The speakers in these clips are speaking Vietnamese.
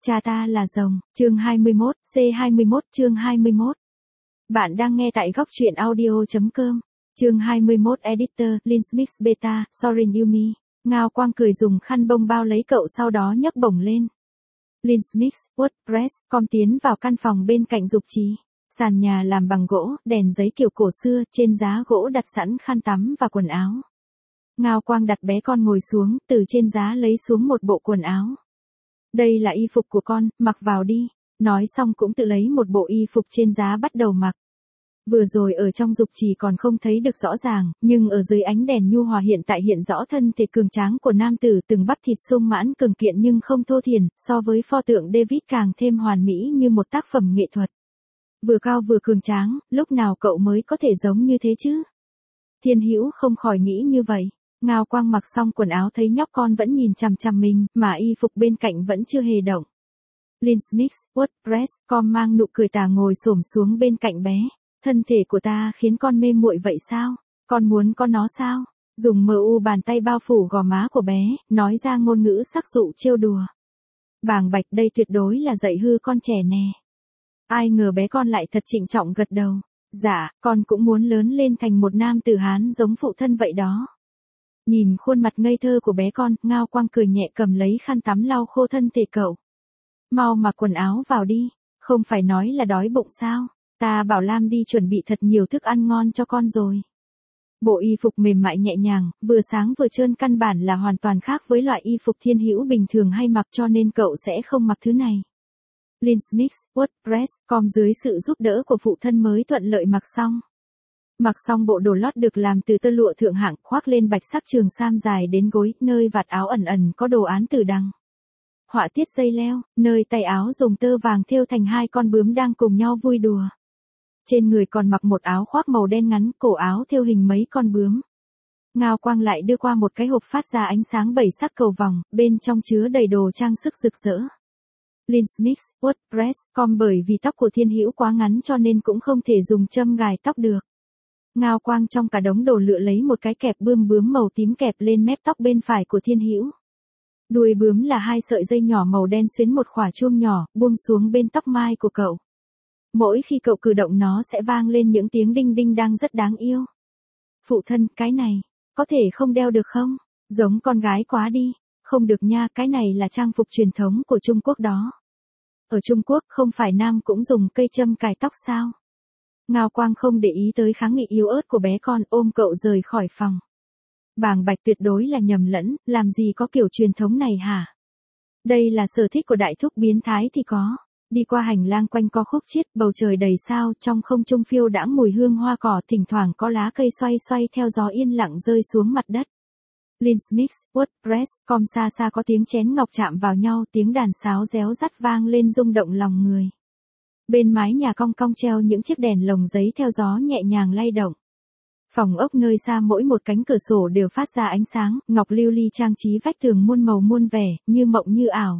Cha ta là rồng, chương 21, C21 chương 21. Bạn đang nghe tại góc truyện audio.com. Chương 21 Editor, Linsmix Beta, Sorin Yumi. Ngao Quang cười dùng khăn bông bao lấy cậu sau đó nhấc bổng lên. Linsmix, WordPress, com tiến vào căn phòng bên cạnh dục trí. Sàn nhà làm bằng gỗ, đèn giấy kiểu cổ xưa, trên giá gỗ đặt sẵn khăn tắm và quần áo. Ngao Quang đặt bé con ngồi xuống, từ trên giá lấy xuống một bộ quần áo. Đây là y phục của con, mặc vào đi. Nói xong cũng tự lấy một bộ y phục trên giá bắt đầu mặc. Vừa rồi ở trong dục trì còn không thấy được rõ ràng, nhưng ở dưới ánh đèn nhu hòa hiện tại hiện rõ thân thể cường tráng của nam tử, từng bắp thịt sung mãn cường kiện nhưng không thô thiển, so với pho tượng David càng thêm hoàn mỹ như một tác phẩm nghệ thuật. Vừa cao vừa cường tráng, lúc nào cậu mới có thể giống như thế chứ? Thiên Hữu không khỏi nghĩ như vậy. Ngao Quang mặc xong quần áo thấy nhóc con vẫn nhìn chằm chằm mình, mà y phục bên cạnh vẫn chưa hề động. Linsmix, WordPress, com mang nụ cười tà ngồi xổm xuống bên cạnh bé. Thân thể của ta khiến con mê muội vậy sao? Con muốn có nó sao? Dùng mu bàn tay bao phủ gò má của bé, nói ra ngôn ngữ sắc dụ trêu đùa. Bàng bạch, đây tuyệt đối là dạy hư con trẻ nè. Ai ngờ bé con lại thật trịnh trọng gật đầu. Dạ, con cũng muốn lớn lên thành một nam tử Hán giống phụ thân vậy đó. Nhìn khuôn mặt ngây thơ của bé con, Ngao Quang cười nhẹ cầm lấy khăn tắm lau khô thân thể cậu. Mau mặc quần áo vào đi, không phải nói là đói bụng sao, ta bảo Lam đi chuẩn bị thật nhiều thức ăn ngon cho con rồi. Bộ y phục mềm mại nhẹ nhàng, vừa sáng vừa trơn căn bản là hoàn toàn khác với loại y phục Thiên Hữu bình thường hay mặc, cho nên cậu sẽ không mặc thứ này. Linsmix, WordPress, com dưới sự giúp đỡ của phụ thân mới thuận lợi mặc xong. Mặc xong bộ đồ lót được làm từ tơ lụa thượng hạng, khoác lên bạch sắc trường sam dài đến gối, nơi vạt áo ẩn ẩn có đồ án tử đằng. Họa tiết dây leo, nơi tay áo dùng tơ vàng thêu thành hai con bướm đang cùng nhau vui đùa. Trên người còn mặc một áo khoác màu đen ngắn, cổ áo thêu hình mấy con bướm. Ngao Quang lại đưa qua một cái hộp phát ra ánh sáng bảy sắc cầu vòng, bên trong chứa đầy đồ trang sức rực rỡ. Linsmix, WordPress, com bởi vì tóc của Thiên Hữu quá ngắn cho nên cũng không thể dùng châm gài tóc được. Ngao Quang trong cả đống đồ lựa lấy một cái kẹp bươm bướm màu tím kẹp lên mép tóc bên phải của Thiên Hữu. Đuôi bướm là hai sợi dây nhỏ màu đen xuyến một khỏa chuông nhỏ, buông xuống bên tóc mai của cậu. Mỗi khi cậu cử động nó sẽ vang lên những tiếng đinh đinh đang rất đáng yêu. Phụ thân, cái này, có thể không đeo được không? Giống con gái quá đi. Không được nha, cái này là trang phục truyền thống của Trung Quốc đó. Ở Trung Quốc không phải nam cũng dùng cây châm cài tóc sao? Ngao Quang không để ý tới kháng nghị yếu ớt của bé con, ôm cậu rời khỏi phòng. Bàng bạch, tuyệt đối là nhầm lẫn, làm gì có kiểu truyền thống này hả? Đây là sở thích của đại thúc biến thái thì có. Đi qua hành lang quanh co khúc chiết, bầu trời đầy sao, trong không trung phiêu đãng mùi hương hoa cỏ, thỉnh thoảng có lá cây xoay xoay theo gió yên lặng rơi xuống mặt đất. Linsmix, WordPress, com xa xa có tiếng chén ngọc chạm vào nhau, tiếng đàn sáo réo rắt vang lên rung động lòng người. Bên mái nhà cong cong treo những chiếc đèn lồng giấy theo gió nhẹ nhàng lay động. Phòng ốc nơi xa mỗi một cánh cửa sổ đều phát ra ánh sáng, ngọc lưu ly trang trí vách tường muôn màu muôn vẻ, như mộng như ảo.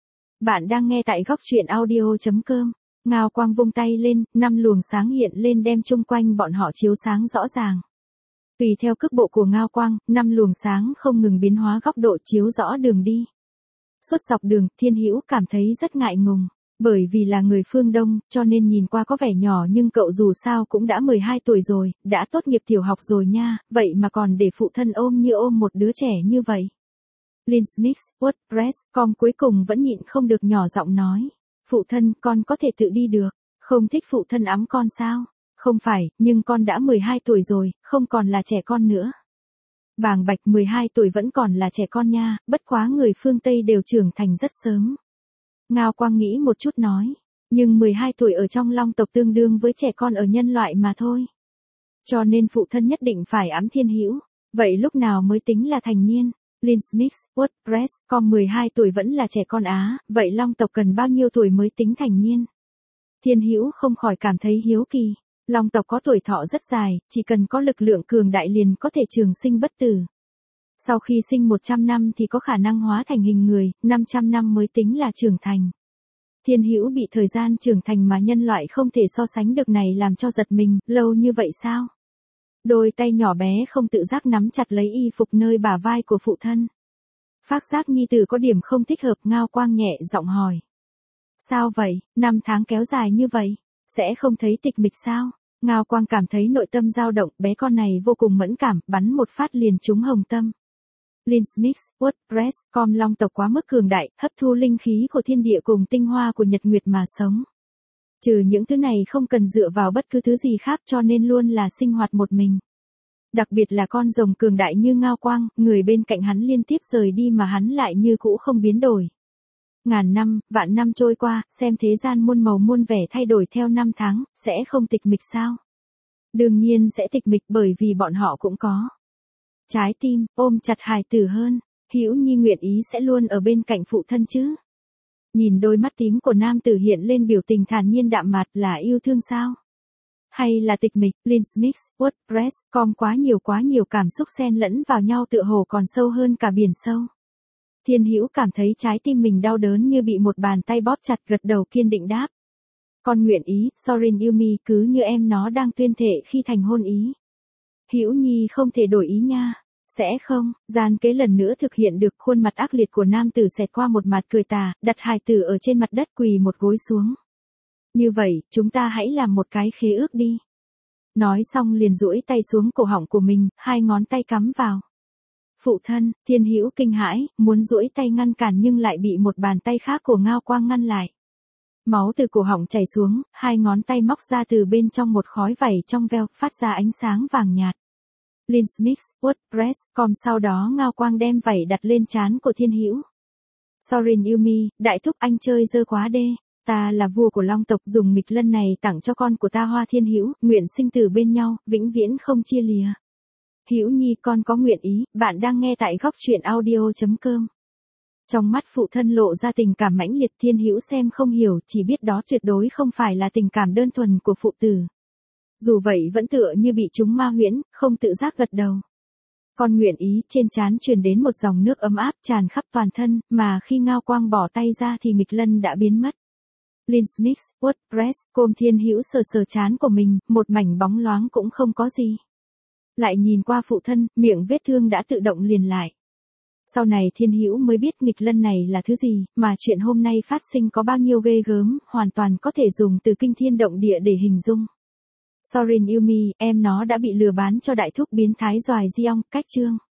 Bạn đang nghe tại góc truyện audio.com. Ngao Quang vung tay lên, 5 luồng sáng hiện lên đem chung quanh bọn họ chiếu sáng rõ ràng. Tùy theo cước bộ của Ngao Quang, 5 luồng sáng không ngừng biến hóa góc độ chiếu rõ đường đi. Suốt dọc đường, Thiên Hữu cảm thấy rất ngại ngùng. Bởi vì là người phương Đông, cho nên nhìn qua có vẻ nhỏ nhưng cậu dù sao cũng đã 12 tuổi rồi, đã tốt nghiệp tiểu học rồi nha, vậy mà còn để phụ thân ôm như ôm một đứa trẻ như vậy. Linsmix, WordPress, com cuối cùng vẫn nhịn không được nhỏ giọng nói. Phụ thân, con có thể tự đi được, không thích phụ thân ẵm con sao? Không phải, nhưng con đã 12 tuổi rồi, không còn là trẻ con nữa. Bàng bạch, 12 tuổi vẫn còn là trẻ con nha, bất quá người phương Tây đều trưởng thành rất sớm. Ngao Quang nghĩ một chút nói, nhưng 12 tuổi ở trong Long tộc tương đương với trẻ con ở nhân loại mà thôi. Cho nên phụ thân nhất định phải ẵm Thiên Hữu, vậy lúc nào mới tính là thành niên? Linsmix, WordPress, com 12 tuổi vẫn là trẻ con á, vậy Long tộc cần bao nhiêu tuổi mới tính thành niên? Thiên Hữu không khỏi cảm thấy hiếu kỳ. Long tộc có tuổi thọ rất dài, chỉ cần có lực lượng cường đại liền có thể trường sinh bất tử. Sau khi sinh 100 năm thì có khả năng hóa thành hình người, 500 năm mới tính là trưởng thành. Thiên Hữu bị thời gian trưởng thành mà nhân loại không thể so sánh được này làm cho giật mình, lâu như vậy sao? Đôi tay nhỏ bé không tự giác nắm chặt lấy y phục nơi bả vai của phụ thân. Phác giác nhi tử có điểm không thích hợp, Ngao Quang nhẹ giọng hỏi. Sao vậy, năm tháng kéo dài như vậy, sẽ không thấy tịch mịch sao? Ngao Quang cảm thấy nội tâm dao động, bé con này vô cùng mẫn cảm, bắn một phát liền trúng hồng tâm. Linsmith, WordPress.com long tộc quá mức cường đại, hấp thu linh khí của thiên địa cùng tinh hoa của nhật nguyệt mà sống. Trừ những thứ này không cần dựa vào bất cứ thứ gì khác cho nên luôn là sinh hoạt một mình. Đặc biệt là con rồng cường đại như Ngao Quang, người bên cạnh hắn liên tiếp rời đi mà hắn lại như cũ không biến đổi. Ngàn năm, vạn năm trôi qua, xem thế gian muôn màu muôn vẻ thay đổi theo năm tháng, sẽ không tịch mịch sao? Đương nhiên sẽ tịch mịch bởi vì bọn họ cũng có trái tim, ôm chặt hài tử hơn, Hữu Nhi nguyện ý sẽ luôn ở bên cạnh phụ thân chứ. Nhìn đôi mắt tím của nam tử hiện lên biểu tình thản nhiên đạm mạc, là yêu thương sao? Hay là tịch mịch? Linsmith, WordPress.com quá nhiều cảm xúc xen lẫn vào nhau tựa hồ còn sâu hơn cả biển sâu. Thiên Hữu cảm thấy trái tim mình đau đớn như bị một bàn tay bóp chặt, gật đầu kiên định đáp. Con nguyện ý, Sorin Yumi, cứ như em nó đang tuyên thệ khi thành hôn ý. Hữu Nhi không thể đổi ý nha. Sẽ không, gian kế lần nữa thực hiện được. Khuôn mặt ác liệt của nam tử xẹt qua một mặt cười tà, đặt hài tử ở trên mặt đất quỳ một gối xuống. Như vậy, chúng ta hãy làm một cái khế ước đi. Nói xong liền duỗi tay xuống cổ họng của mình, hai ngón tay cắm vào. Phụ thân, Thiên Hữu kinh hãi, muốn duỗi tay ngăn cản nhưng lại bị một bàn tay khác của Ngao Quang ngăn lại. Máu từ cổ họng chảy xuống, hai ngón tay móc ra từ bên trong một khói vảy trong veo, phát ra ánh sáng vàng nhạt. Linsmith, WordPress.com sau đó Ngao Quang đem vảy đặt lên trán của Thiên Hữu. Sorin Yumi, đại thúc anh chơi dơ quá đê. Ta là vua của long tộc, dùng nghịch lân này tặng cho con của ta Hoa Thiên Hữu, nguyện sinh tử bên nhau, vĩnh viễn không chia lìa. Hữu Nhi con có nguyện ý, bạn đang nghe tại góc truyện audio.com. Trong mắt phụ thân lộ ra tình cảm mãnh liệt. Thiên Hữu xem không hiểu, chỉ biết đó tuyệt đối không phải là tình cảm đơn thuần của phụ tử. Dù vậy vẫn tựa như bị chúng ma huyễn, không tự giác gật đầu. Con nguyện ý, trên trán truyền đến một dòng nước ấm áp tràn khắp toàn thân, mà khi Ngao Quang bỏ tay ra thì nghịch lân đã biến mất. Linsmith, WordPress.com Thiên Hữu sờ trán của mình, một mảnh bóng loáng cũng không có gì. Lại nhìn qua phụ thân, miệng vết thương đã tự động liền lại. Sau này Thiên Hữu mới biết nghịch lân này là thứ gì, mà chuyện hôm nay phát sinh có bao nhiêu ghê gớm, hoàn toàn có thể dùng từ kinh thiên động địa để hình dung. Sorin Yumi, em nó đã bị lừa bán cho đại thúc biến thái Doài Di Ong, cách chương.